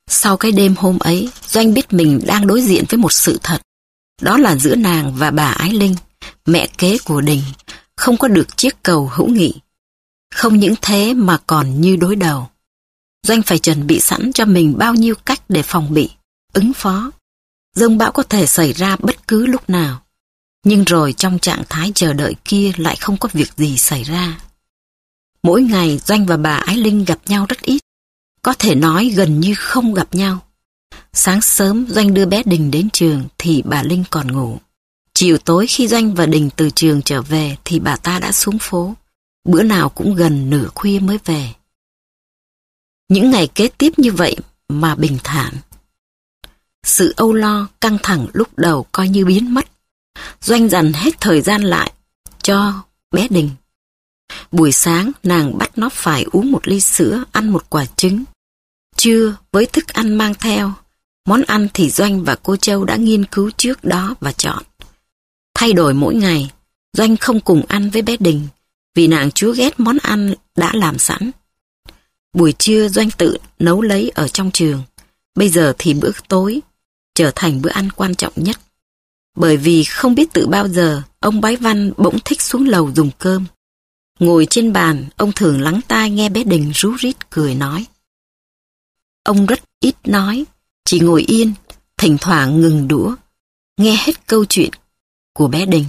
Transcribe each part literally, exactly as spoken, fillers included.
Sau cái đêm hôm ấy, Doanh biết mình đang đối diện với một sự thật. Đó là giữa nàng và bà Ái Linh, mẹ kế của Đình, không có được chiếc cầu hữu nghị. Không những thế mà còn như đối đầu. Doanh phải chuẩn bị sẵn cho mình bao nhiêu cách để phòng bị, ứng phó. Dông bão có thể xảy ra bất cứ lúc nào. Nhưng rồi trong trạng thái chờ đợi kia lại không có việc gì xảy ra. Mỗi ngày Doanh và bà Ái Linh gặp nhau rất ít. Có thể nói gần như không gặp nhau. Sáng sớm Doanh đưa bé Đình đến trường thì bà Linh còn ngủ. Chiều tối khi Doanh và Đình từ trường trở về thì bà ta đã xuống phố. Bữa nào cũng gần nửa khuya mới về. Những ngày kế tiếp như vậy mà bình thản. Sự âu lo, căng thẳng lúc đầu coi như biến mất. Doanh dành hết thời gian lại cho bé Đình. Buổi sáng nàng bắt nó phải uống một ly sữa, ăn một quả trứng. Trưa với thức ăn mang theo, món ăn thì Doanh và cô Châu đã nghiên cứu trước đó và chọn. Thay đổi mỗi ngày, Doanh không cùng ăn với bé Đình vì nàng chúa ghét món ăn đã làm sẵn. Buổi trưa Doanh tự nấu lấy ở trong trường. Bây giờ thì bữa tối trở thành bữa ăn quan trọng nhất. Bởi vì không biết từ bao giờ ông Bái Văn bỗng thích xuống lầu dùng cơm. Ngồi trên bàn, ông thường lắng tai nghe bé Đình rú rít cười nói. Ông rất ít nói, chỉ ngồi yên, thỉnh thoảng ngừng đũa, nghe hết câu chuyện của bé Đình.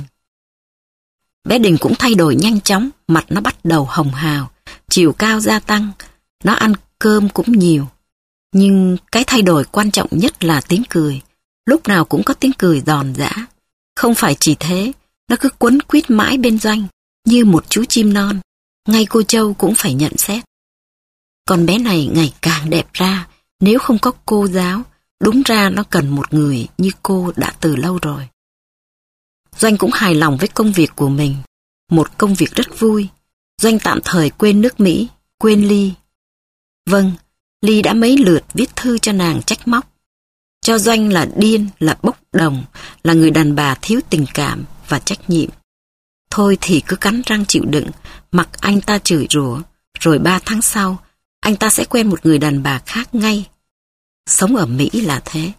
Bé Đình cũng thay đổi nhanh chóng, mặt nó bắt đầu hồng hào, chiều cao gia tăng, nó ăn cơm cũng nhiều. Nhưng cái thay đổi quan trọng nhất là tiếng cười, lúc nào cũng có tiếng cười giòn giã. Không phải chỉ thế, nó cứ quấn quýt mãi bên Doanh, như một chú chim non, ngay cô Châu cũng phải nhận xét. Con bé này ngày càng đẹp ra, nếu không có cô giáo, đúng ra nó cần một người như cô đã từ lâu rồi. Doanh cũng hài lòng với công việc của mình, một công việc rất vui. Doanh tạm thời quên nước Mỹ, quên Ly. Vâng, Ly đã mấy lượt viết thư cho nàng trách móc. Cho Doanh là điên, là bốc đồng, là người đàn bà thiếu tình cảm và trách nhiệm. Thôi thì cứ cắn răng chịu đựng, mặc anh ta chửi rủa, rồi ba tháng sau, anh ta sẽ quen một người đàn bà khác ngay. Sống ở Mỹ là thế.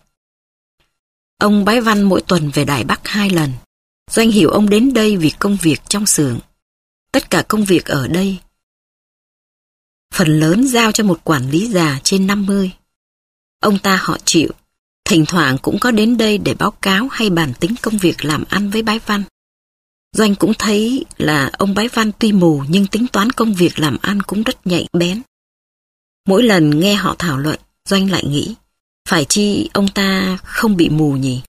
Ông Bái Văn mỗi tuần về Đài Bắc hai lần. Doanh hiểu ông đến đây vì công việc trong xưởng. Tất cả công việc ở đây phần lớn giao cho một quản lý già trên năm mươi. Ông ta họ Triệu, thỉnh thoảng cũng có đến đây để báo cáo hay bàn tính công việc làm ăn với Bái Văn. Doanh cũng thấy là ông Bái Văn tuy mù nhưng tính toán công việc làm ăn cũng rất nhạy bén. Mỗi lần nghe họ thảo luận, Doanh lại nghĩ, phải chi ông ta không bị mù nhỉ?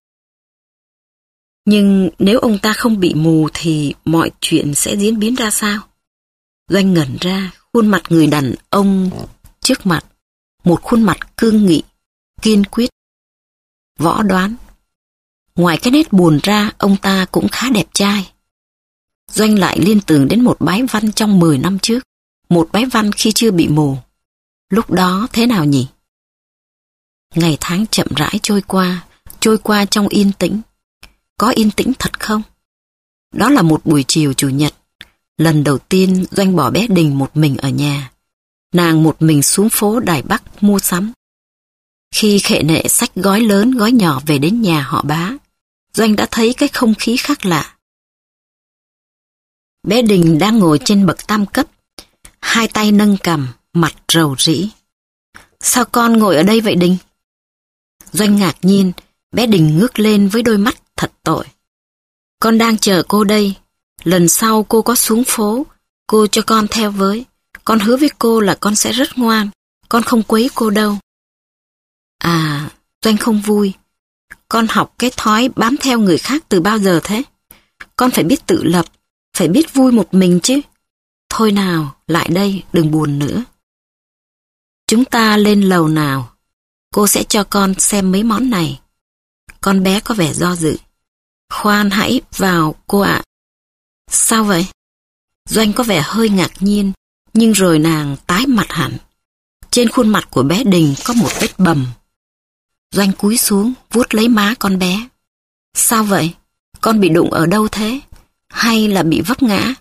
Nhưng nếu ông ta không bị mù thì mọi chuyện sẽ diễn biến ra sao? Doanh ngẩn ra, khuôn mặt người đàn ông trước mặt, một khuôn mặt cương nghị, kiên quyết, võ đoán. Ngoài cái nét buồn ra, ông ta cũng khá đẹp trai. Doanh lại liên tưởng đến một Bái Văn trong mười năm trước, một Bái Văn khi chưa bị mù. Lúc đó thế nào nhỉ? Ngày tháng chậm rãi trôi qua, trôi qua trong yên tĩnh. Có yên tĩnh thật không? Đó là một buổi chiều chủ nhật. Lần đầu tiên Doanh bỏ bé Đình một mình ở nhà. Nàng một mình xuống phố Đài Bắc mua sắm. Khi khệ nệ xách gói lớn gói nhỏ về đến nhà họ Bá, Doanh đã thấy cái không khí khác lạ. Bé Đình đang ngồi trên bậc tam cấp, hai tay nâng cằm, mặt rầu rĩ. Sao con ngồi ở đây vậy Đình? Doanh ngạc nhiên, bé Đình ngước lên với đôi mắt thật tội. Con đang chờ cô đây. Lần sau cô có xuống phố, cô cho con theo với. Con hứa với cô là con sẽ rất ngoan. Con không quấy cô đâu. À, Doanh không vui. Con học cái thói bám theo người khác từ bao giờ thế? Con phải biết tự lập, phải biết vui một mình chứ. Thôi nào, lại đây, đừng buồn nữa. Chúng ta lên lầu nào. Cô sẽ cho con xem mấy món này. Con bé có vẻ do dự. Khoan hãy vào cô ạ. Sao vậy? Doanh có vẻ hơi ngạc nhiên, nhưng rồi nàng tái mặt hẳn. Trên khuôn mặt của bé Đình có một vết bầm. Doanh cúi xuống, vuốt lấy má con bé. Sao vậy? Con bị đụng ở đâu thế? Hay là bị vấp ngã?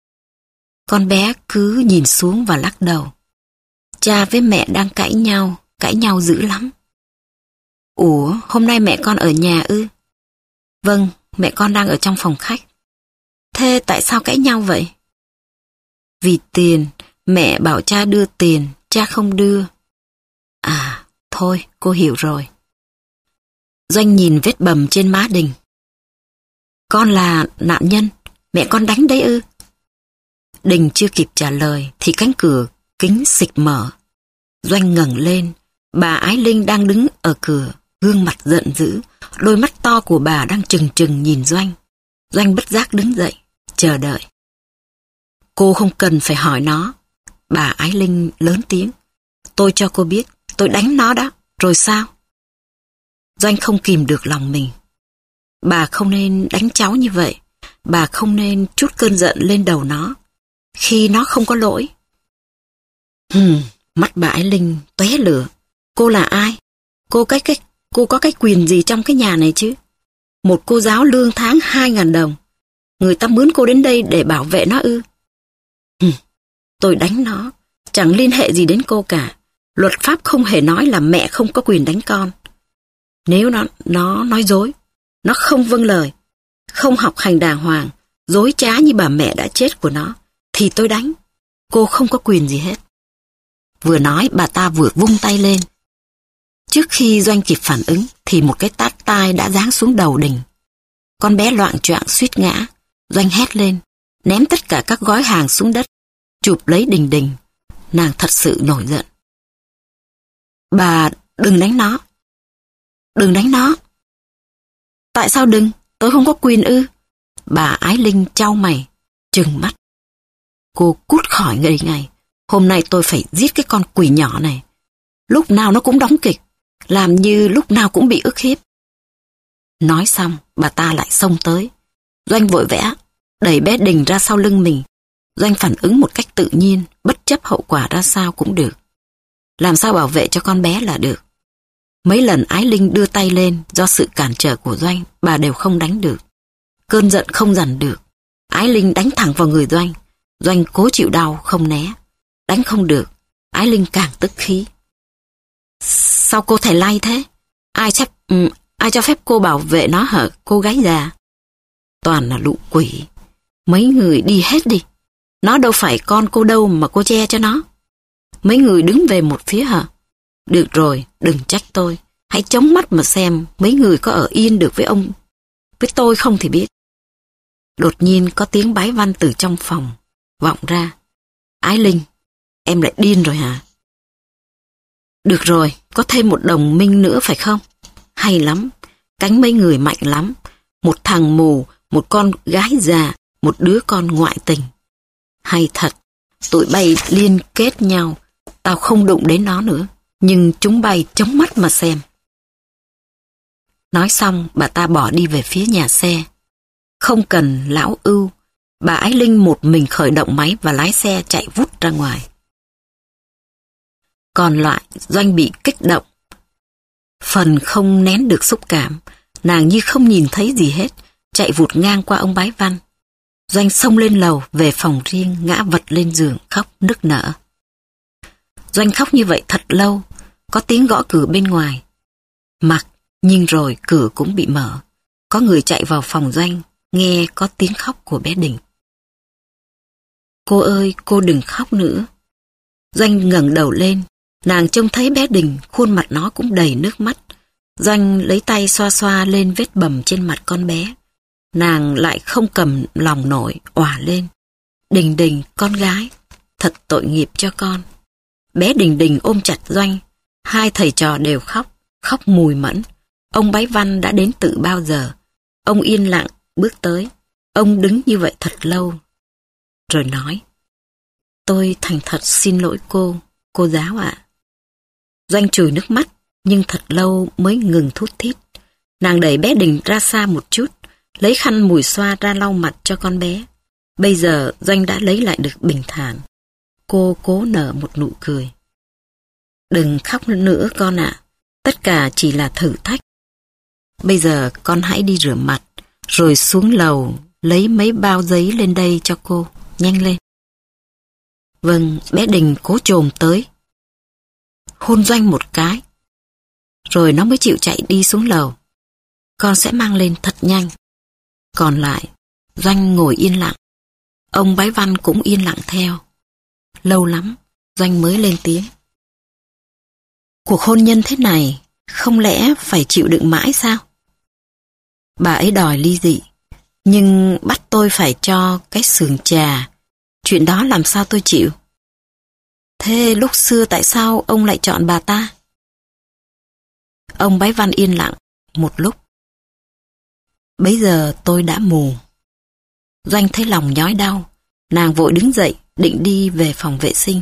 Con bé cứ nhìn xuống và lắc đầu. Cha với mẹ đang cãi nhau, cãi nhau dữ lắm. Ủa, hôm nay mẹ con ở nhà ư? Vâng, mẹ con đang ở trong phòng khách. Thế tại sao cãi nhau vậy? Vì tiền, mẹ bảo cha đưa tiền, cha không đưa. À, thôi, cô hiểu rồi. Doanh nhìn vết bầm trên má Đình. Con là nạn nhân, mẹ con đánh đấy ư? Đình chưa kịp trả lời thì cánh cửa kính xịch mở. Doanh ngẩng lên, bà Ái Linh đang đứng ở cửa, gương mặt giận dữ, đôi mắt to của bà đang trừng trừng nhìn Doanh. Doanh bất giác đứng dậy, chờ đợi. Cô không cần phải hỏi nó. Bà Ái Linh lớn tiếng. Tôi cho cô biết, tôi đánh nó đó, rồi sao? Doanh không kìm được lòng mình. Bà không nên đánh cháu như vậy. Bà không nên trút cơn giận lên đầu nó, khi nó không có lỗi. Hừm, mắt bà Ái Linh tóe lửa. Cô là ai? Cô cái cái cô có cái quyền gì trong cái nhà này chứ? Một cô giáo lương tháng hai ngàn đồng. Người ta mướn cô đến đây để bảo vệ nó ư? Hừm, tôi đánh nó, chẳng liên hệ gì đến cô cả. Luật pháp không hề nói là mẹ không có quyền đánh con. Nếu nó nó nói dối, nó không vâng lời, không học hành đàng hoàng, dối trá như bà mẹ đã chết của nó, thì tôi đánh. Cô không có quyền gì hết. Vừa nói bà ta vừa vung tay lên. Trước khi Doanh kịp phản ứng thì một cái tát tai đã giáng xuống đầu Đình. Con bé loạng choạng suýt ngã. Doanh hét lên, ném tất cả các gói hàng xuống đất, chụp lấy Đình Đình. Nàng thật sự nổi giận. Bà đừng đánh nó. Đừng đánh nó. Tại sao đừng? Tôi không có quyền ư? Bà Ái Linh chau mày, trừng mắt. Cô cút khỏi ngày ngày. Hôm nay tôi phải giết cái con quỷ nhỏ này. Lúc nào nó cũng đóng kịch, làm như lúc nào cũng bị ức hiếp. Nói xong, bà ta lại xông tới. Doanh vội vã đẩy bé Đình ra sau lưng mình. Doanh phản ứng một cách tự nhiên, bất chấp hậu quả ra sao cũng được. Làm sao bảo vệ cho con bé là được. Mấy lần Ái Linh đưa tay lên, do sự cản trở của Doanh, bà đều không đánh được. Cơn giận không dằn được. Ái Linh đánh thẳng vào người Doanh. Doanh cố chịu đau, không né. Đánh không được, Ái Linh càng tức khí. Sao cô thầy lay thế? Ai chấp, um, ai cho phép cô bảo vệ nó hả, cô gái già? Toàn là lũ quỷ. Mấy người đi hết đi. Nó đâu phải con cô đâu mà cô che cho nó. Mấy người đứng về một phía hả? Được rồi, đừng trách tôi. Hãy chống mắt mà xem mấy người có ở yên được với ông, với tôi không thì biết. Đột nhiên có tiếng bái văn từ trong phòng vọng ra. Ái Linh, em lại điên rồi hả? Được rồi, có thêm một đồng minh nữa phải không? Hay lắm, cánh mấy người mạnh lắm. Một thằng mù, một con gái già, một đứa con ngoại tình. Hay thật, tụi bay liên kết nhau. Tao không đụng đến nó nữa, nhưng chúng bay chống mắt mà xem. Nói xong, bà ta bỏ đi về phía nhà xe. Không cần lão ưu, bà Ái Linh một mình khởi động máy và lái xe chạy vút ra ngoài. Còn lại, Doanh bị kích động. Phần không nén được xúc cảm, nàng như không nhìn thấy gì hết, chạy vụt ngang qua ông bái văn. Doanh xông lên lầu, về phòng riêng, ngã vật lên giường, khóc nức nở. Doanh khóc như vậy thật lâu, có tiếng gõ cửa bên ngoài. Mặc, nhưng rồi cửa cũng bị mở. Có người chạy vào phòng Doanh, nghe có tiếng khóc của bé Đình. Cô ơi, cô đừng khóc nữa. Doanh ngẩng đầu lên, nàng trông thấy bé Đình, khuôn mặt nó cũng đầy nước mắt. Doanh lấy tay xoa xoa lên vết bầm trên mặt con bé. Nàng lại không cầm lòng nổi, òa lên. Đình Đình, con gái, thật tội nghiệp cho con. Bé Đình Đình ôm chặt Doanh, hai thầy trò đều khóc, khóc mùi mẫn. Ông bái văn đã đến từ bao giờ. Ông yên lặng bước tới. Ông đứng như vậy thật lâu, rồi nói: Tôi thành thật xin lỗi cô, cô giáo ạ. Doanh chùi nước mắt, nhưng thật lâu mới ngừng thút thít. Nàng đẩy bé Đình ra xa một chút, lấy khăn mùi xoa ra lau mặt cho con bé. Bây giờ Doanh đã lấy lại được bình thản. Cô cố nở một nụ cười. Đừng khóc nữa con ạ, tất cả chỉ là thử thách. Bây giờ con hãy đi rửa mặt, rồi xuống lầu lấy mấy bao giấy lên đây cho cô, nhanh lên. Vâng, bé Đình cố chồm tới. hôn Doanh một cái. Rồi nó mới chịu chạy đi xuống lầu. Con sẽ mang lên thật nhanh. Còn lại, Doanh ngồi yên lặng. Ông Bái Văn cũng yên lặng theo. Lâu lắm, Doanh mới lên tiếng. Cuộc hôn nhân thế này, không lẽ phải chịu đựng mãi sao? Bà ấy đòi ly dị, nhưng bắt tôi phải cho cái sườn trà. Chuyện đó làm sao tôi chịu? Thế lúc xưa tại sao ông lại chọn bà ta? Ông Bái Văn yên lặng một lúc. Bấy giờ tôi đã mù. Doanh thấy lòng nhói đau, nàng vội đứng dậy, định đi về phòng vệ sinh.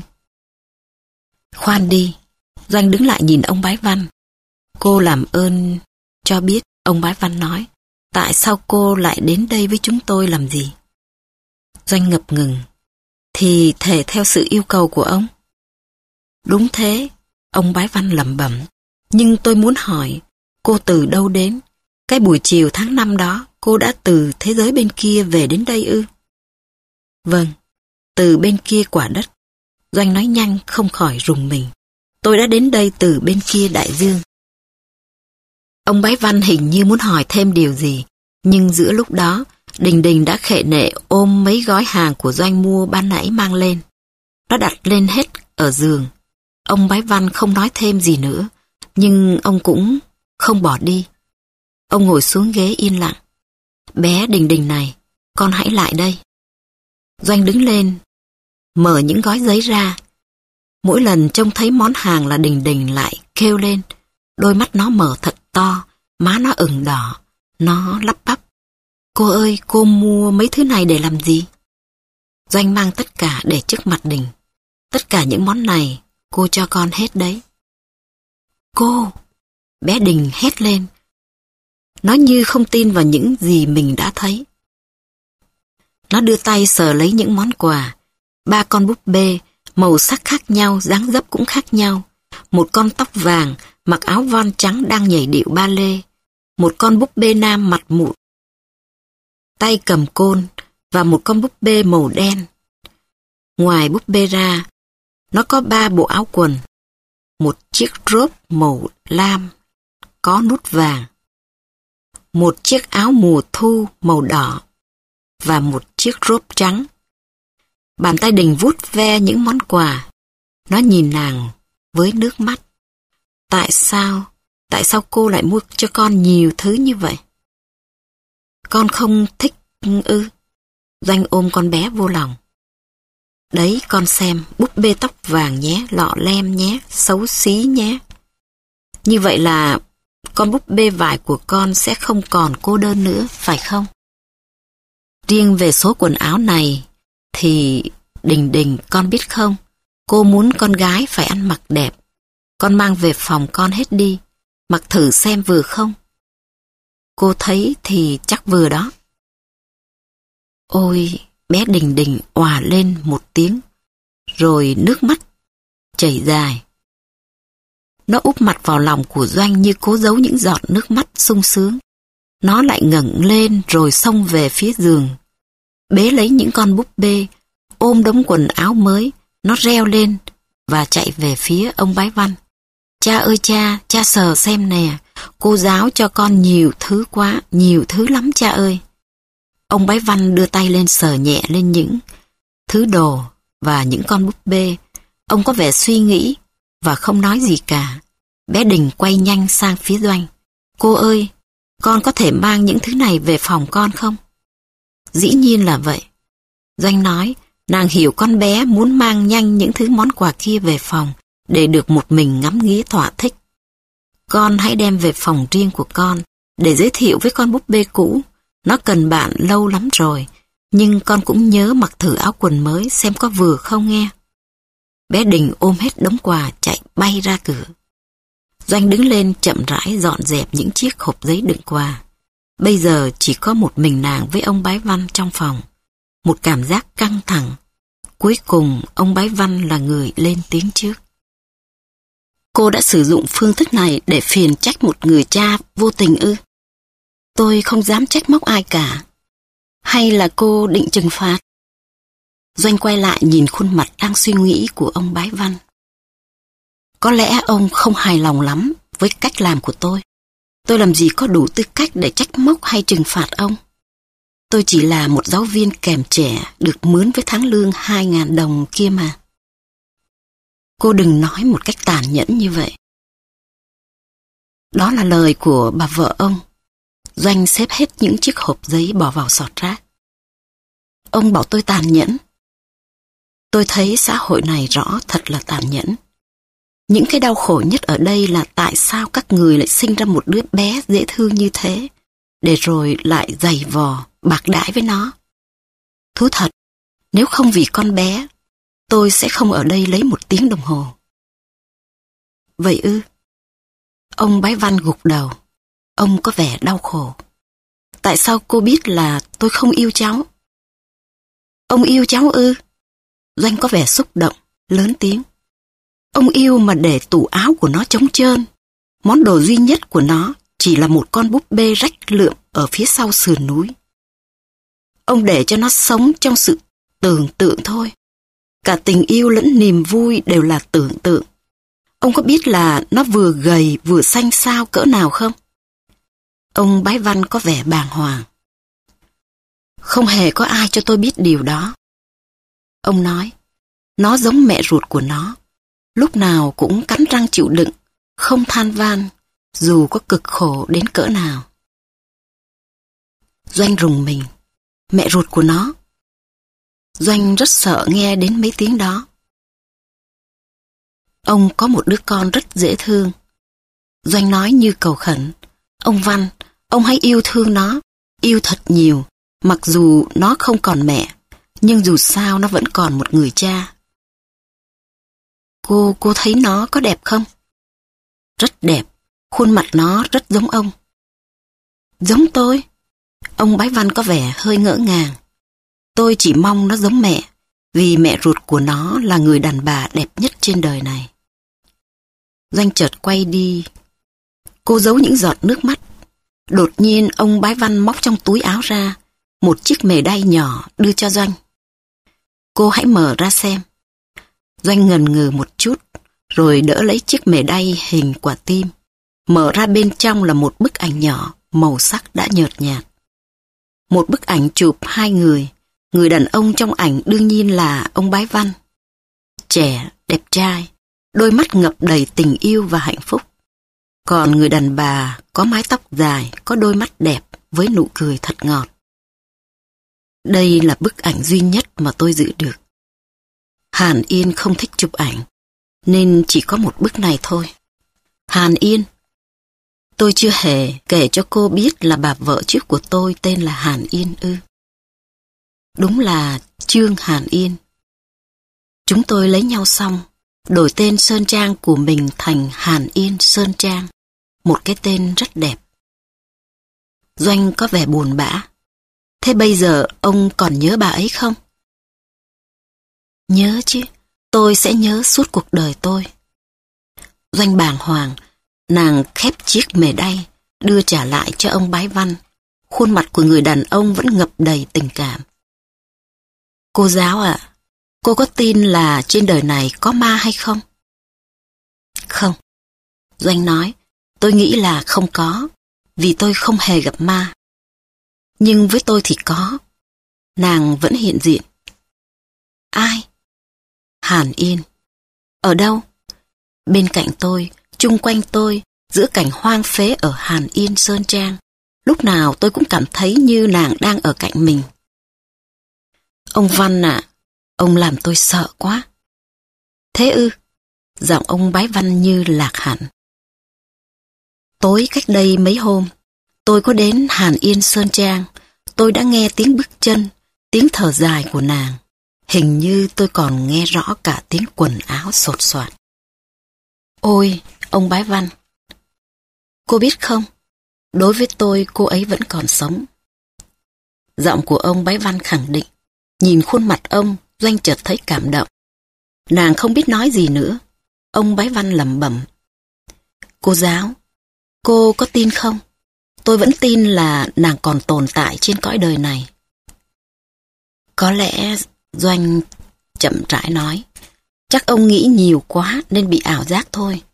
Khoan đi, Doanh đứng lại nhìn ông Bái Văn. Cô làm ơn cho biết, ông Bái Văn nói, tại sao cô lại đến đây với chúng tôi làm gì? Doanh ngập ngừng. Thì thể theo sự yêu cầu của ông. Đúng thế, ông Bái Văn lẩm bẩm. Nhưng tôi muốn hỏi, cô từ đâu đến? Cái buổi chiều tháng năm đó, cô đã từ thế giới bên kia về đến đây ư? Vâng, từ bên kia quả đất. Doanh nói nhanh không khỏi rùng mình. Tôi đã đến đây từ bên kia đại dương. Ông Bái Văn hình như muốn hỏi thêm điều gì, nhưng giữa lúc đó, Đình Đình đã khệ nệ ôm mấy gói hàng của Doanh mua ban nãy mang lên. Nó đặt lên hết ở giường. Ông Bái Văn không nói thêm gì nữa, nhưng ông cũng không bỏ đi. Ông ngồi xuống ghế yên lặng. Bé Đình Đình này, con hãy lại đây. Doanh đứng lên, mở những gói giấy ra. Mỗi lần trông thấy món hàng là Đình Đình lại kêu lên. Đôi mắt nó mở thật to, má nó ửng đỏ. Nó lắp bắp. Cô ơi, cô mua mấy thứ này để làm gì? Doanh mang tất cả để trước mặt Đình. Tất cả những món này, cô cho con hết đấy. Cô! Bé Đình hét lên. Nó như không tin vào những gì mình đã thấy. Nó đưa tay sờ lấy những món quà. Ba con búp bê, màu sắc khác nhau, dáng dấp cũng khác nhau. Một con tóc vàng, mặc áo von trắng đang nhảy điệu ba lê. Một con búp bê nam mặt mụn, tay cầm côn, và một con búp bê màu đen. Ngoài búp bê ra, nó có ba bộ áo quần. Một chiếc rốp màu lam, có nút vàng. Một chiếc áo mùa thu màu đỏ, và một chiếc rốp trắng. Bàn tay Đình vuốt ve những món quà. Nó nhìn nàng với nước mắt. Tại sao, tại sao cô lại mua cho con nhiều thứ như vậy? Con không thích ư? Doanh ôm con bé vô lòng. Đấy, con xem, búp bê tóc vàng nhé, lọ lem nhé, xấu xí nhé. Như vậy là con búp bê vải của con sẽ không còn cô đơn nữa, phải không? Riêng về số quần áo này, thì Đình Đình con biết không, cô muốn con gái phải ăn mặc đẹp. Con mang về phòng con hết đi, mặc thử xem vừa không? Cô thấy thì chắc vừa đó. Ôi, bé Đình Đình òa lên một tiếng, rồi nước mắt chảy dài. Nó úp mặt vào lòng của Doanh như cố giấu những giọt nước mắt sung sướng. Nó lại ngẩng lên rồi xông về phía giường. Bế lấy những con búp bê, ôm đống quần áo mới, nó reo lên và chạy về phía ông Bái Văn. Cha ơi cha, cha sờ xem nè, cô giáo cho con nhiều thứ quá, nhiều thứ lắm cha ơi. Ông Bái Văn đưa tay lên sờ nhẹ lên những thứ đồ và những con búp bê. Ông có vẻ suy nghĩ và không nói gì cả. Bé Đình quay nhanh sang phía Doanh. Cô ơi, con có thể mang những thứ này về phòng con không? Dĩ nhiên là vậy. Doanh nói, nàng hiểu con bé muốn mang nhanh những thứ món quà kia về phòng để được một mình ngắm nghía thỏa thích. Con hãy đem về phòng riêng của con để giới thiệu với con búp bê cũ. Nó cần bạn lâu lắm rồi, nhưng con cũng nhớ mặc thử áo quần mới xem có vừa không nghe. Bé Đình ôm hết đống quà chạy bay ra cửa. Doanh đứng lên chậm rãi dọn dẹp những chiếc hộp giấy đựng quà. Bây giờ chỉ có một mình nàng với ông Bái Văn trong phòng. Một cảm giác căng thẳng. Cuối cùng ông Bái Văn là người lên tiếng trước. Cô đã sử dụng phương thức này để phiền trách một người cha vô tình ư? Tôi không dám trách móc ai cả. Hay là cô định trừng phạt? Doanh quay lại nhìn khuôn mặt đang suy nghĩ của ông Bái Văn. Có lẽ ông không hài lòng lắm với cách làm của tôi. Tôi làm gì có đủ tư cách để trách móc hay trừng phạt ông. Tôi chỉ là một giáo viên kèm trẻ được mướn với tháng lương hai ngàn đồng kia mà. Cô đừng nói một cách tàn nhẫn như vậy. Đó là lời của bà vợ ông. Doanh xếp hết những chiếc hộp giấy bỏ vào sọt rác. Ông bảo tôi tàn nhẫn. Tôi thấy xã hội này rõ thật là tàn nhẫn. Những cái đau khổ nhất ở đây là tại sao các người lại sinh ra một đứa bé dễ thương như thế, để rồi lại giày vò, bạc đãi với nó. Thú thật, nếu không vì con bé, tôi sẽ không ở đây lấy một tiếng đồng hồ. Vậy ư? Ông Bái Văn gục đầu. Ông có vẻ đau khổ. Tại sao cô biết là tôi không yêu cháu? Ông yêu cháu ư? Doanh có vẻ xúc động, lớn tiếng. Ông yêu mà để tủ áo của nó trống trơn. Món đồ duy nhất của nó chỉ là một con búp bê rách lượm ở phía sau sườn núi. Ông để cho nó sống trong sự tưởng tượng thôi. Cả tình yêu lẫn niềm vui đều là tưởng tượng. Ông có biết là nó vừa gầy vừa xanh xao cỡ nào không? Ông Bái Văn có vẻ bàng hoàng. Không hề có ai cho tôi biết điều đó. Ông nói, nó giống mẹ ruột của nó. Lúc nào cũng cắn răng chịu đựng, không than van, dù có cực khổ đến cỡ nào. Doanh rùng mình. Mẹ ruột của nó. Doanh rất sợ nghe đến mấy tiếng đó. Ông có một đứa con rất dễ thương. Doanh nói như cầu khẩn. Ông Văn, ông hãy yêu thương nó, yêu thật nhiều, mặc dù nó không còn mẹ, nhưng dù sao nó vẫn còn một người cha. Cô, cô thấy nó có đẹp không? Rất đẹp, khuôn mặt nó rất giống ông. Giống tôi? Ông Bái Văn có vẻ hơi ngỡ ngàng. Tôi chỉ mong nó giống mẹ, vì mẹ ruột của nó là người đàn bà đẹp nhất trên đời này. Doanh chợt quay đi. Cô giấu những giọt nước mắt. Đột nhiên ông Bái Văn móc trong túi áo ra một chiếc mề đay nhỏ đưa cho Doanh. Cô hãy mở ra xem. Doanh ngần ngừ một chút, rồi đỡ lấy chiếc mề đay hình quả tim. Mở ra bên trong là một bức ảnh nhỏ, màu sắc đã nhợt nhạt. Một bức ảnh chụp hai người. Người đàn ông trong ảnh đương nhiên là ông Bái Văn. Trẻ, đẹp trai, đôi mắt ngập đầy tình yêu và hạnh phúc. Còn người đàn bà có mái tóc dài, có đôi mắt đẹp với nụ cười thật ngọt. Đây là bức ảnh duy nhất mà tôi giữ được. Hàn Yên không thích chụp ảnh, nên chỉ có một bức này thôi. Hàn Yên. Tôi chưa hề kể cho cô biết là bà vợ trước của tôi tên là Hàn Yên ư? Đúng là Trương Hàn Yên. Chúng tôi lấy nhau xong, đổi tên Sơn Trang của mình thành Hàn Yên Sơn Trang, một cái tên rất đẹp. Doanh có vẻ buồn bã. Thế bây giờ ông còn nhớ bà ấy không? Nhớ chứ, tôi sẽ nhớ suốt cuộc đời tôi. Doanh bàng hoàng, nàng khép chiếc mề đay, đưa trả lại cho ông Bái Văn. Khuôn mặt của người đàn ông vẫn ngập đầy tình cảm. Cô giáo ạ, à, cô có tin là trên đời này có ma hay không? Không. Doanh nói, tôi nghĩ là không có, vì tôi không hề gặp ma. Nhưng với tôi thì có. Nàng vẫn hiện diện. Ai? Hàn Yên. Ở đâu? Bên cạnh tôi, chung quanh tôi, giữa cảnh hoang phế ở Hàn Yên Sơn Trang. Lúc nào tôi cũng cảm thấy như nàng đang ở cạnh mình. Ông Văn ạ, à, ông làm tôi sợ quá. Thế ư? Giọng ông Bái Văn như lạc hẳn. Tối cách đây mấy hôm, tôi có đến Hàn Yên Sơn Trang. Tôi đã nghe tiếng bước chân, tiếng thở dài của nàng. Hình như tôi còn nghe rõ cả tiếng quần áo xột xoạt. Ôi, ông Bái Văn. Cô biết không, đối với tôi cô ấy vẫn còn sống. Giọng của ông Bái Văn khẳng định. Nhìn khuôn mặt ông, Doanh chợt thấy cảm động. Nàng không biết nói gì nữa. Ông Bái Văn lẩm bẩm. Cô giáo, cô có tin không? Tôi vẫn tin là nàng còn tồn tại trên cõi đời này. Có lẽ, Doanh chậm rãi nói, chắc ông nghĩ nhiều quá nên bị ảo giác thôi.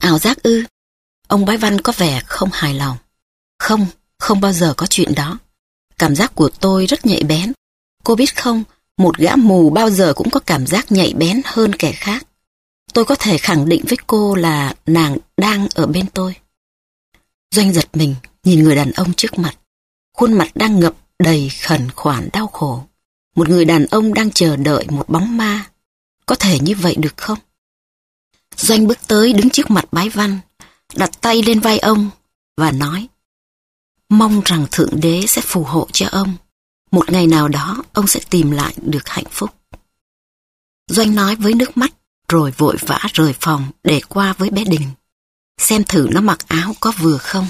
Ảo giác ư? Ông Bái Văn có vẻ không hài lòng. Không, không bao giờ có chuyện đó. Cảm giác của tôi rất nhạy bén. Cô biết không, một gã mù bao giờ cũng có cảm giác nhạy bén hơn kẻ khác. Tôi có thể khẳng định với cô là nàng đang ở bên tôi. Doanh giật mình, nhìn người đàn ông trước mặt. Khuôn mặt đang ngập đầy khẩn khoản đau khổ. Một người đàn ông đang chờ đợi một bóng ma. Có thể như vậy được không? Doanh bước tới đứng trước mặt Bái Văn, đặt tay lên vai ông và nói: mong rằng Thượng Đế sẽ phù hộ cho ông. Một ngày nào đó ông sẽ tìm lại được hạnh phúc. Doanh nói với nước mắt, rồi vội vã rời phòng để qua với bé Đình, xem thử nó mặc áo có vừa không.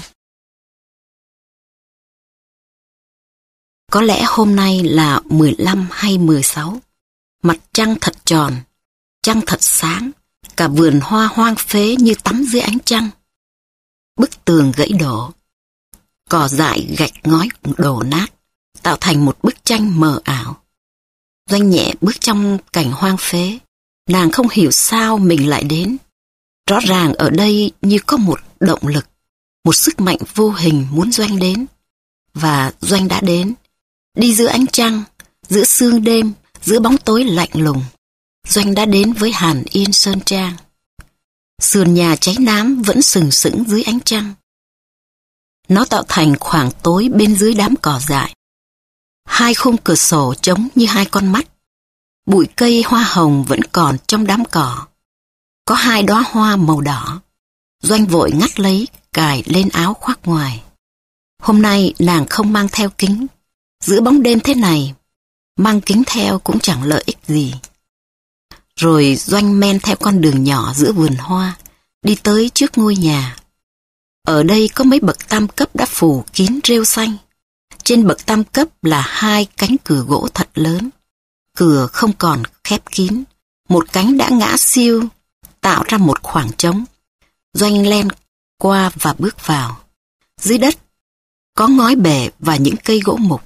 Có lẽ hôm nay là mười lăm hay mười sáu. Mặt trăng thật tròn, trăng thật sáng, cả vườn hoa hoang phế như tắm dưới ánh trăng. Bức tường gãy đổ, cỏ dại gạch ngói đổ nát, tạo thành một bức tranh mờ ảo. Doanh nhẹ bước trong cảnh hoang phế, nàng không hiểu sao mình lại đến. Rõ ràng ở đây như có một động lực, một sức mạnh vô hình muốn Doanh đến. Và Doanh đã đến, đi giữa ánh trăng, giữa sương đêm, giữa bóng tối lạnh lùng. Doanh đã đến với Hàn Yên Sơn Trang. Sườn nhà cháy nám vẫn sừng sững dưới ánh trăng. Nó tạo thành khoảng tối bên dưới đám cỏ dại. Hai khung cửa sổ trống như hai con mắt. Bụi cây hoa hồng vẫn còn trong đám cỏ. Có hai đóa hoa màu đỏ. Doanh vội ngắt lấy, cài lên áo khoác ngoài. Hôm nay nàng không mang theo kính. Giữa bóng đêm thế này, mang kính theo cũng chẳng lợi ích gì. Rồi Doanh men theo con đường nhỏ giữa vườn hoa, đi tới trước ngôi nhà. Ở đây có mấy bậc tam cấp đã phủ kín rêu xanh. Trên bậc tam cấp là hai cánh cửa gỗ thật lớn. Cửa không còn khép kín. Một cánh đã ngã xiu, tạo ra một khoảng trống. Doanh len qua và bước vào. Dưới đất có ngói bể và những cây gỗ mục.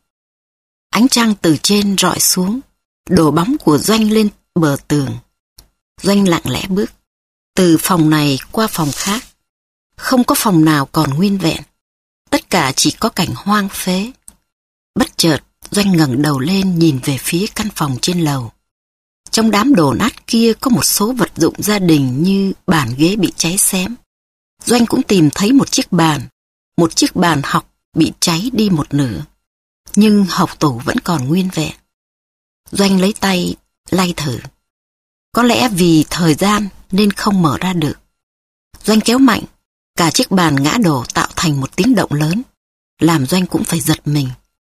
Ánh trăng từ trên rọi xuống, đổ bóng của Doanh lên bờ tường. Doanh lặng lẽ bước từ phòng này qua phòng khác. Không có phòng nào còn nguyên vẹn. Tất cả chỉ có cảnh hoang phế. Bất chợt, Doanh ngẩng đầu lên nhìn về phía căn phòng trên lầu. Trong đám đổ nát kia có một số vật dụng gia đình như bàn ghế bị cháy xém. Doanh cũng tìm thấy một chiếc bàn, một chiếc bàn học bị cháy đi một nửa. Nhưng học tủ vẫn còn nguyên vẹn. Doanh lấy tay lay thử. Có lẽ vì thời gian nên không mở ra được. Doanh kéo mạnh, cả chiếc bàn ngã đổ tạo thành một tiếng động lớn, làm Doanh cũng phải giật mình.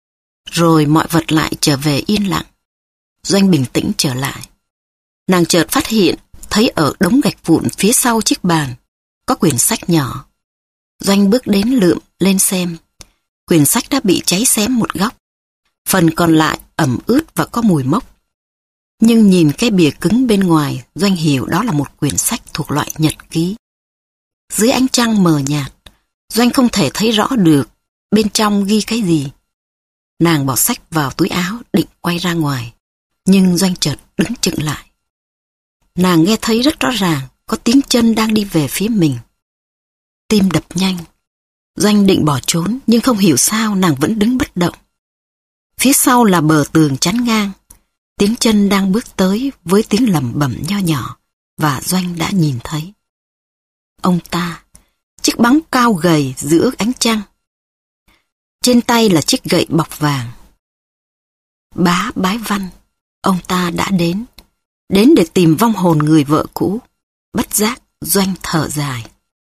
Rồi mọi vật lại trở về yên lặng. Doanh bình tĩnh trở lại. Nàng chợt phát hiện thấy ở đống gạch vụn phía sau chiếc bàn có quyển sách nhỏ. Doanh bước đến lượm lên xem. Quyển sách đã bị cháy xém một góc. Phần còn lại ẩm ướt và có mùi mốc. Nhưng nhìn cái bìa cứng bên ngoài, Doanh hiểu đó là một quyển sách thuộc loại nhật ký. Dưới ánh trăng mờ nhạt, Doanh không thể thấy rõ được bên trong ghi cái gì. Nàng bỏ sách vào túi áo định quay ra ngoài, nhưng Doanh chợt đứng chững lại. Nàng nghe thấy rất rõ ràng có tiếng chân đang đi về phía mình. Tim đập nhanh. Doanh định bỏ trốn, nhưng không hiểu sao nàng vẫn đứng bất động. Phía sau là bờ tường chắn ngang. Tiếng chân đang bước tới với tiếng lẩm bẩm nho nhỏ, và Doanh đã nhìn thấy. Ông ta, chiếc bóng cao gầy giữa ánh trăng. Trên tay là chiếc gậy bọc vàng. Bá Bái Văn, ông ta đã đến. Đến để tìm vong hồn người vợ cũ. Bất giác, Doanh thở dài.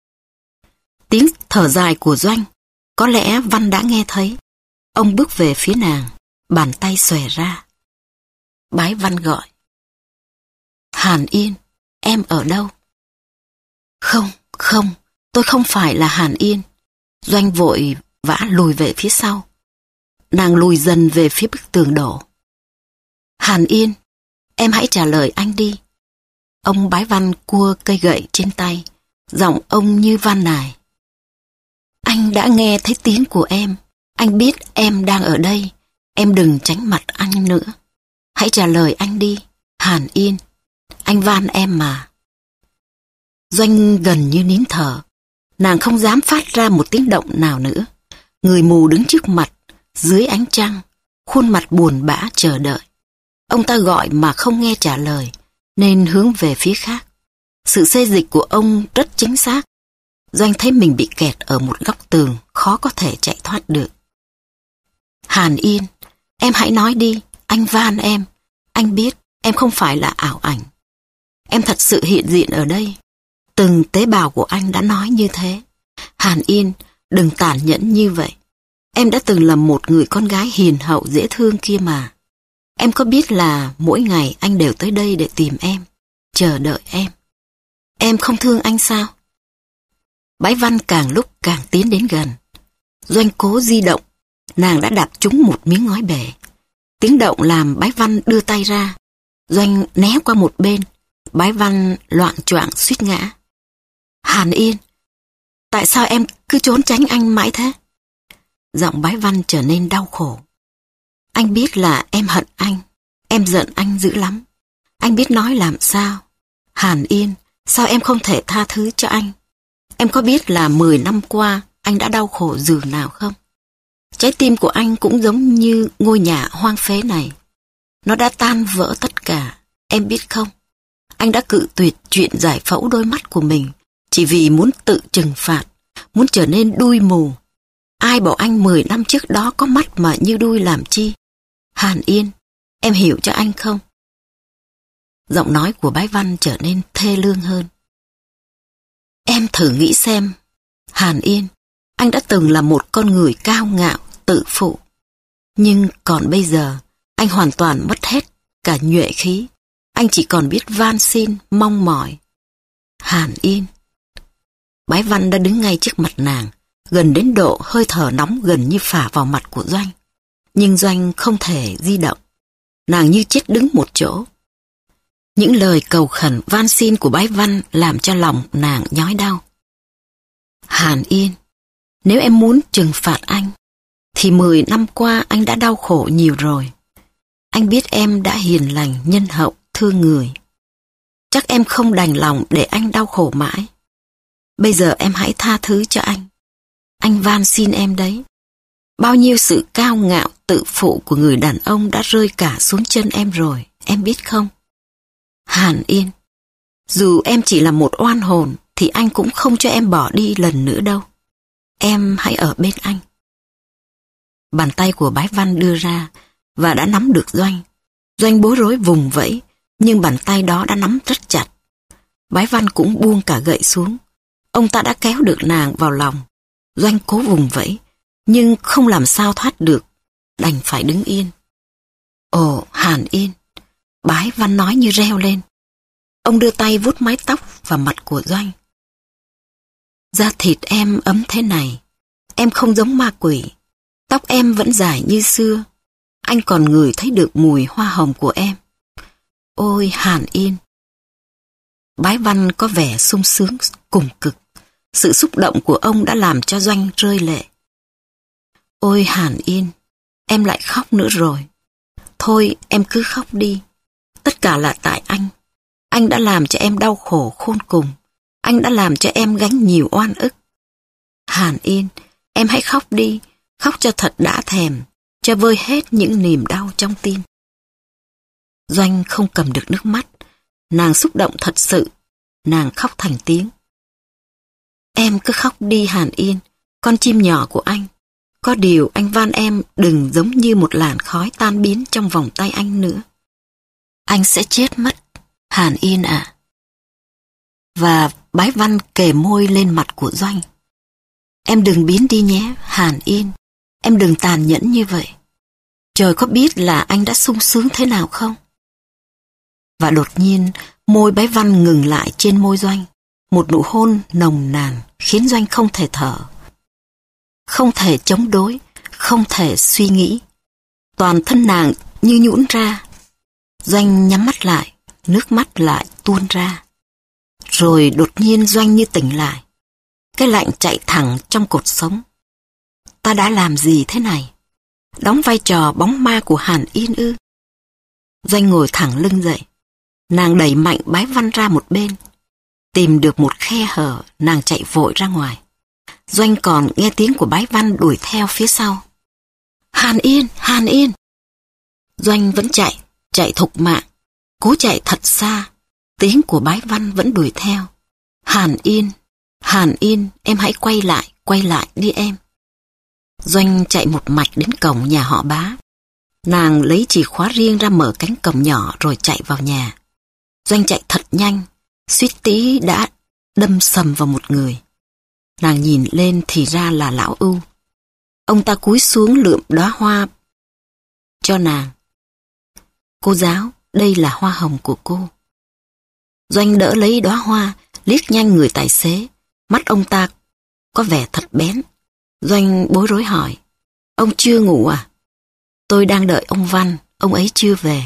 Tiếng thở dài của Doanh, có lẽ Văn đã nghe thấy. Ông bước về phía nàng, bàn tay xòe ra. Bái Văn gọi. Hàn Yên, em ở đâu? Không, không, tôi không phải là Hàn Yên. Doanh vội vã lùi về phía sau. Nàng lùi dần về phía bức tường đổ. Hàn Yên, em hãy trả lời anh đi. Ông Bái Văn cua cây gậy trên tay, giọng ông như van nài. Anh đã nghe thấy tiếng của em. Anh biết em đang ở đây. Em đừng tránh mặt anh nữa. Hãy trả lời anh đi, Hàn Yên. Anh van em mà. Doanh gần như nín thở. Nàng không dám phát ra một tiếng động nào nữa. Người mù đứng trước mặt, dưới ánh trăng, khuôn mặt buồn bã chờ đợi. Ông ta gọi mà không nghe trả lời, nên hướng về phía khác. Sự xê dịch của ông rất chính xác. Doanh thấy mình bị kẹt ở một góc tường, khó có thể chạy thoát được. Hàn Yên, em hãy nói đi, anh van em. Anh biết em không phải là ảo ảnh. Em thật sự hiện diện ở đây. Từng tế bào của anh đã nói như thế. Hàn Yên, đừng tàn nhẫn như vậy. Em đã từng là một người con gái hiền hậu dễ thương kia mà. Em có biết là mỗi ngày anh đều tới đây để tìm em, chờ đợi em. Em không thương anh sao? Bái Văn càng lúc càng tiến đến gần. Doanh cố di động, nàng đã đạp trúng một miếng ngói bể. Tiếng động làm Bái Văn đưa tay ra. Doanh né qua một bên. Bái Văn loạng choạng suýt ngã. Hàn Yên, tại sao em cứ trốn tránh anh mãi thế? Giọng Bái Văn trở nên đau khổ. Anh biết là em hận anh, em giận anh dữ lắm. Anh biết nói làm sao. Hàn Yên, sao em không thể tha thứ cho anh? Em có biết là mười năm qua anh đã đau khổ dường nào không? Trái tim của anh cũng giống như ngôi nhà hoang phế này. Nó đã tan vỡ tất cả, em biết không? Anh đã cự tuyệt chuyện giải phẫu đôi mắt của mình chỉ vì muốn tự trừng phạt, muốn trở nên đuôi mù. Ai bảo anh mười năm trước đó có mắt mà như đuôi làm chi? Hàn Yên, em hiểu cho anh không? Giọng nói của Bái Văn trở nên thê lương hơn. Em thử nghĩ xem, Hàn Yên, anh đã từng là một con người cao ngạo, tự phụ. Nhưng còn bây giờ, anh hoàn toàn mất hết cả nhuệ khí. Anh chỉ còn biết van xin, mong mỏi. Hàn Yên. Bái Văn đã đứng ngay trước mặt nàng, gần đến độ hơi thở nóng gần như phả vào mặt của Doanh. Nhưng Doanh không thể di động. Nàng như chết đứng một chỗ. Những lời cầu khẩn van xin của Bái Văn làm cho lòng nàng nhói đau. Hàn Yên, nếu em muốn trừng phạt anh, thì mười năm qua anh đã đau khổ nhiều rồi. Anh biết em đã hiền lành, nhân hậu, thương người. Chắc em không đành lòng để anh đau khổ mãi. Bây giờ em hãy tha thứ cho anh. Anh van xin em đấy. Bao nhiêu sự cao ngạo, tự phụ của người đàn ông đã rơi cả xuống chân em rồi, em biết không? Hàn Yên, dù em chỉ là một oan hồn, thì anh cũng không cho em bỏ đi lần nữa đâu. Em hãy ở bên anh. Bàn tay của Bái Văn đưa ra và đã nắm được Doanh. Doanh bối rối vùng vẫy, nhưng bàn tay đó đã nắm rất chặt. Bái Văn cũng buông cả gậy xuống. Ông ta đã kéo được nàng vào lòng. Doanh cố vùng vẫy, nhưng không làm sao thoát được, đành phải đứng yên. Ồ, Hàn Yên, Bái Văn nói như reo lên. Ông đưa tay vuốt mái tóc và mặt của Doanh. Da thịt em ấm thế này, em không giống ma quỷ. Tóc em vẫn dài như xưa. Anh còn ngửi thấy được mùi hoa hồng của em. Ôi Hàn Yên. Bái Văn có vẻ sung sướng cùng cực. Sự xúc động của ông đã làm cho Doanh rơi lệ. Ôi Hàn Yên, em lại khóc nữa rồi. Thôi em cứ khóc đi. Tất cả là tại anh. Anh đã làm cho em đau khổ khôn cùng. Anh đã làm cho em gánh nhiều oan ức. Hàn Yên, em hãy khóc đi. Khóc cho thật đã thèm, cho vơi hết những niềm đau trong tim. Doanh không cầm được nước mắt. Nàng xúc động thật sự. Nàng khóc thành tiếng. Em cứ khóc đi Hàn Yên, con chim nhỏ của anh. Có điều anh van em đừng giống như một làn khói tan biến trong vòng tay anh nữa. Anh sẽ chết mất, Hàn Yên ạ. Và Bái Văn kề môi lên mặt của Doanh. Em đừng biến đi nhé, Hàn Yên. Em đừng tàn nhẫn như vậy. Trời có biết là anh đã sung sướng thế nào không? Và đột nhiên, môi Bái Văn ngừng lại trên môi Doanh. Một nụ hôn nồng nàn khiến Doanh không thể thở. Không thể chống đối, không thể suy nghĩ. Toàn thân nàng như nhũn ra. Doanh nhắm mắt lại, nước mắt lại tuôn ra. Rồi đột nhiên Doanh như tỉnh lại. Cái lạnh chạy thẳng trong cột sống. Ta đã làm gì thế này? Đóng vai trò bóng ma của Hàn Yên ư? Doanh ngồi thẳng lưng dậy. Nàng đẩy mạnh Bái Văn ra một bên. Tìm được một khe hở, nàng chạy vội ra ngoài. Doanh còn nghe tiếng của Bái Văn đuổi theo phía sau. Hàn Yên, Hàn Yên. Doanh vẫn chạy, chạy thục mạng, cố chạy thật xa. Tiếng của Bái Văn vẫn đuổi theo. Hàn Yên, Hàn Yên, em hãy quay lại, quay lại đi em. Doanh chạy một mạch đến cổng nhà họ Bá. Nàng lấy chìa khóa riêng ra mở cánh cổng nhỏ rồi chạy vào nhà. Doanh chạy thật nhanh, suýt tí đã đâm sầm vào một người. Nàng nhìn lên thì ra là lão Ưu. Ông ta cúi xuống lượm đóa hoa cho nàng. Cô giáo, đây là hoa hồng của cô. Doanh đỡ lấy đóa hoa, liếc nhanh người tài xế. Mắt ông ta có vẻ thật bén. Doanh bối rối hỏi, ông chưa ngủ à? Tôi đang đợi ông Văn, ông ấy chưa về.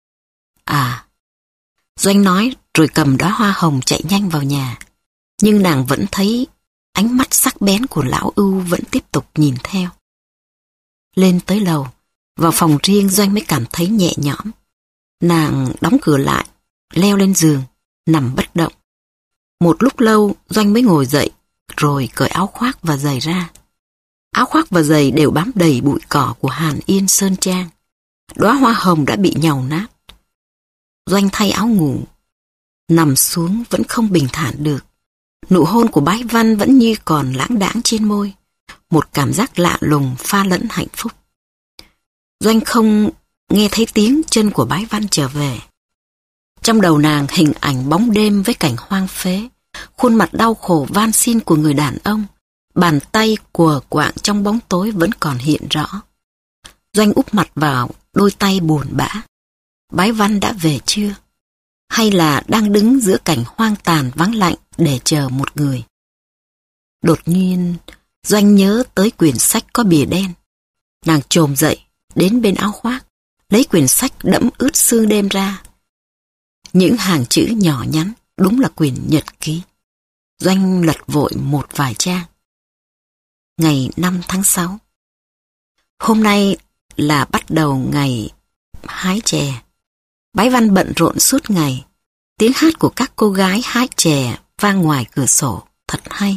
À, Doanh nói rồi cầm đóa hoa hồng chạy nhanh vào nhà. Nhưng nàng vẫn thấy ánh mắt sắc bén của lão Ưu vẫn tiếp tục nhìn theo. Lên tới lầu, vào phòng riêng Doanh mới cảm thấy nhẹ nhõm. Nàng đóng cửa lại, leo lên giường, nằm bất động. Một lúc lâu Doanh mới ngồi dậy, rồi cởi áo khoác và giày ra. Áo khoác và giày đều bám đầy bụi cỏ của Hàn Yên Sơn Trang. Đóa hoa hồng đã bị nhàu nát. Doanh thay áo ngủ, nằm xuống vẫn không bình thản được. Nụ hôn của Bái Văn vẫn như còn lãng đãng trên môi. Một cảm giác lạ lùng pha lẫn hạnh phúc. Doanh không nghe thấy tiếng chân của Bái Văn trở về. Trong đầu nàng hình ảnh bóng đêm với cảnh hoang phế, khuôn mặt đau khổ van xin của người đàn ông, bàn tay của quạng trong bóng tối vẫn còn hiện rõ. Doanh úp mặt vào đôi tay buồn bã. Bái Văn đã về chưa? Hay là đang đứng giữa cảnh hoang tàn vắng lạnh để chờ một người? Đột nhiên, Doanh nhớ tới quyển sách có bìa đen. Nàng chồm dậy, đến bên áo khoác, lấy quyển sách đẫm ướt sương đêm ra. Những hàng chữ nhỏ nhắn, đúng là quyển nhật ký. Doanh lật vội một vài trang. Ngày năm tháng sáu. Hôm nay là bắt đầu ngày hái chè. Bái Văn bận rộn suốt ngày. Tiếng hát của các cô gái hái chè vang ngoài cửa sổ, thật hay.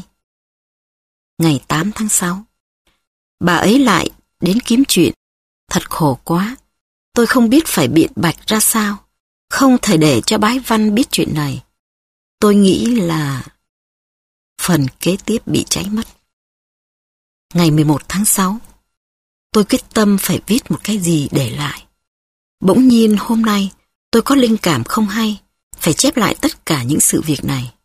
Ngày tám tháng sáu. Bà ấy lại đến kiếm chuyện. Thật khổ quá. Tôi không biết phải biện bạch ra sao. Không thể để cho Bái Văn biết chuyện này. Tôi nghĩ là phần kế tiếp bị cháy mất. Ngày mười một tháng sáu. Tôi quyết tâm phải viết một cái gì để lại. Bỗng nhiên hôm nay tôi có linh cảm không hay, phải chép lại tất cả những sự việc này.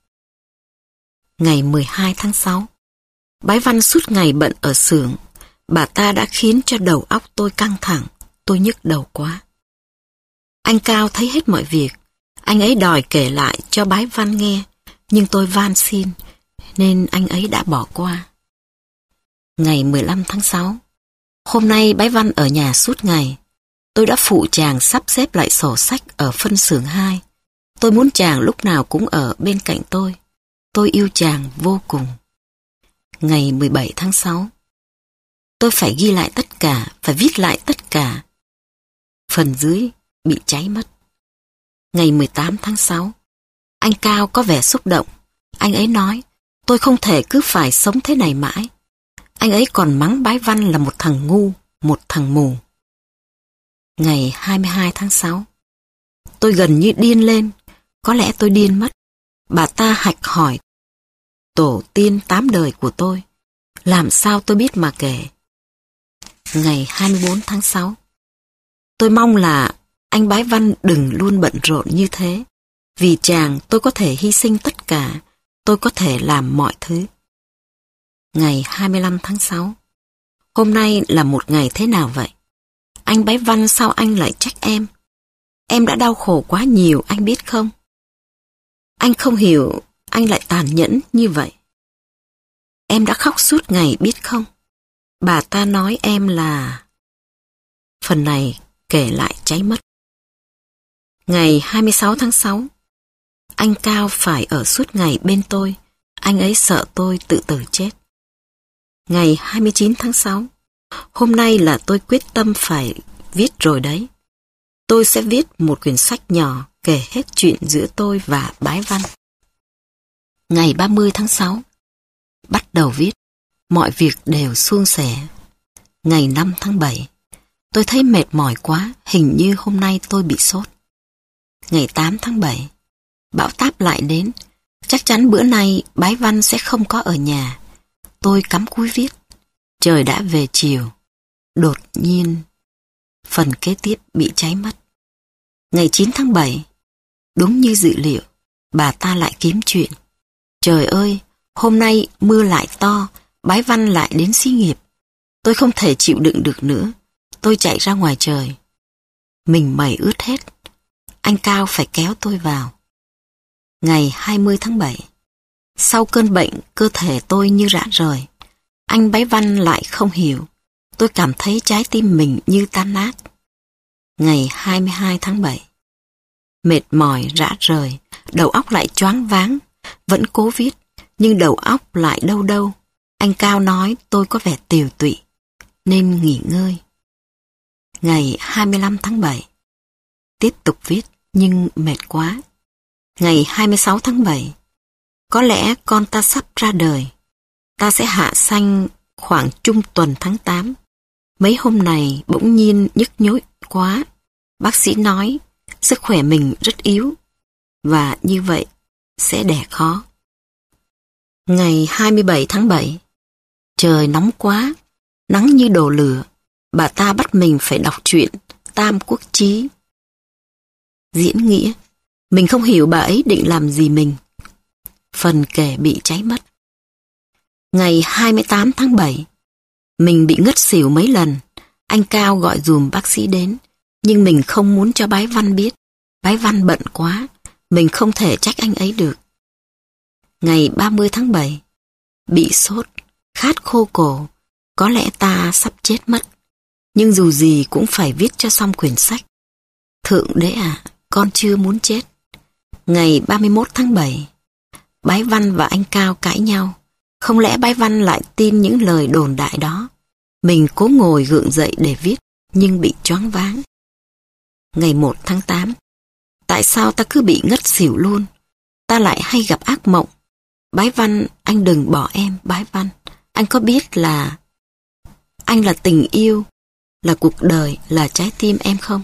Ngày mười hai tháng sáu. Bái Văn suốt ngày bận ở xưởng. Bà ta đã khiến cho đầu óc tôi căng thẳng. Tôi nhức đầu quá. Anh Cao thấy hết mọi việc. Anh ấy đòi kể lại cho Bái Văn nghe, nhưng tôi van xin, nên anh ấy đã bỏ qua. Ngày mười lăm tháng sáu. Hôm nay Bái Văn ở nhà suốt ngày. Tôi đã phụ chàng sắp xếp lại sổ sách ở phân xưởng hai. Tôi muốn chàng lúc nào cũng ở bên cạnh tôi. Tôi yêu chàng vô cùng. Ngày mười bảy tháng sáu. Tôi phải ghi lại tất cả, phải viết lại tất cả. Phần dưới bị cháy mất. Ngày mười tám tháng sáu. Anh Cao có vẻ xúc động. Anh ấy nói, tôi không thể cứ phải sống thế này mãi. Anh ấy còn mắng Bái Văn là một thằng ngu, một thằng mù. Ngày hai mươi hai tháng sáu. Tôi gần như điên lên. Có lẽ tôi điên mất. Bà ta hạch hỏi tổ tiên tám đời của tôi. Làm sao tôi biết mà kể. Ngày hai mươi bốn tháng sáu. Tôi mong là anh Bái Văn đừng luôn bận rộn như thế. Vì chàng tôi có thể hy sinh tất cả. Tôi có thể làm mọi thứ. Ngày hai mươi lăm tháng sáu. Hôm nay là một ngày thế nào vậy? Anh Bái Văn sao anh lại trách em? Em đã đau khổ quá nhiều, anh biết không? Anh không hiểu anh lại tàn nhẫn như vậy. Em đã khóc suốt ngày biết không? Bà ta nói em là... Phần này kể lại cháy mất. Ngày hai mươi sáu tháng sáu. Anh Cao phải ở suốt ngày bên tôi. Anh ấy sợ tôi tự tử chết. Ngày hai mươi chín tháng sáu. Hôm nay là tôi quyết tâm phải viết rồi đấy. Tôi sẽ viết một quyển sách nhỏ kể hết chuyện giữa tôi và Bái Văn. Ngày ba mươi tháng sáu. Bắt đầu viết. Mọi việc đều suôn sẻ. Ngày năm tháng bảy. Tôi thấy mệt mỏi quá, hình như hôm nay tôi bị sốt. Ngày tám tháng bảy. Bão táp lại đến. Chắc chắn bữa nay Bái Văn sẽ không có ở nhà. Tôi cắm cúi viết. Trời đã về chiều. Đột nhiên, phần kế tiếp bị cháy mất. Ngày chín tháng bảy. Đúng như dự liệu, bà ta lại kiếm chuyện. Trời ơi, hôm nay mưa lại to, Bái Văn lại đến xí nghiệp. Tôi không thể chịu đựng được nữa. Tôi chạy ra ngoài trời. Mình mẩy ướt hết. Anh Cao phải kéo tôi vào. Ngày hai mươi tháng bảy. Sau cơn bệnh, cơ thể tôi như rã rời. Anh Bái Văn lại không hiểu. Tôi cảm thấy trái tim mình như tan nát. Ngày hai mươi hai tháng bảy. Mệt mỏi, rã rời, đầu óc lại choáng váng. Vẫn cố viết, nhưng đầu óc lại đâu đâu. Anh Cao nói tôi có vẻ tiều tụy, nên nghỉ ngơi. Ngày hai mươi lăm tháng bảy. Tiếp tục viết, nhưng mệt quá. Ngày hai mươi sáu tháng bảy. Có lẽ con ta sắp ra đời. Ta sẽ hạ sanh khoảng trung tuần tháng tám. Mấy hôm này bỗng nhiên nhức nhối quá. Bác sĩ nói sức khỏe mình rất yếu, và như vậy sẽ đẻ khó. Ngày hai mươi bảy tháng bảy. Trời nóng quá, nắng như đổ lửa. Bà ta bắt mình phải đọc truyện Tam Quốc Chí. Diễn nghĩa, mình không hiểu bà ấy định làm gì mình. Phần kể bị cháy mất. Ngày hai mươi tám tháng bảy. Mình bị ngất xỉu mấy lần. Anh Cao gọi dùm bác sĩ đến, nhưng mình không muốn cho Bái Văn biết. Bái Văn bận quá, mình không thể trách anh ấy được. Ngày ba mươi tháng bảy. Bị sốt, khát khô cổ. Có lẽ ta sắp chết mất. Nhưng dù gì cũng phải viết cho xong quyển sách. Thượng đế à, con chưa muốn chết. Ngày ba mươi mốt tháng bảy. Bái Văn và anh Cao cãi nhau. Không lẽ Bái Văn lại tin những lời đồn đại đó? Mình cố ngồi gượng dậy để viết, nhưng bị choáng váng. Ngày một tháng tám. Tại sao ta cứ bị ngất xỉu luôn? Ta lại hay gặp ác mộng. Bái Văn, anh đừng bỏ em, Bái Văn. Anh có biết là anh là tình yêu, là cuộc đời, là trái tim em không?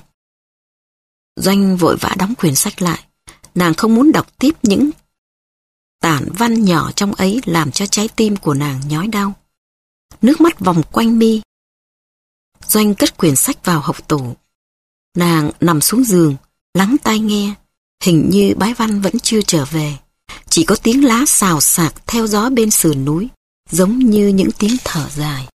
Doanh vội vã đóng quyển sách lại. Nàng không muốn đọc tiếp những tản văn nhỏ trong ấy, làm cho trái tim của nàng nhói đau. Nước mắt vòng quanh mi. Doanh cất quyển sách vào hộc tủ. Nàng nằm xuống giường, lắng tai nghe. Hình như Bái Văn vẫn chưa trở về. Chỉ có tiếng lá xào xạc theo gió bên sườn núi, giống như những tiếng thở dài.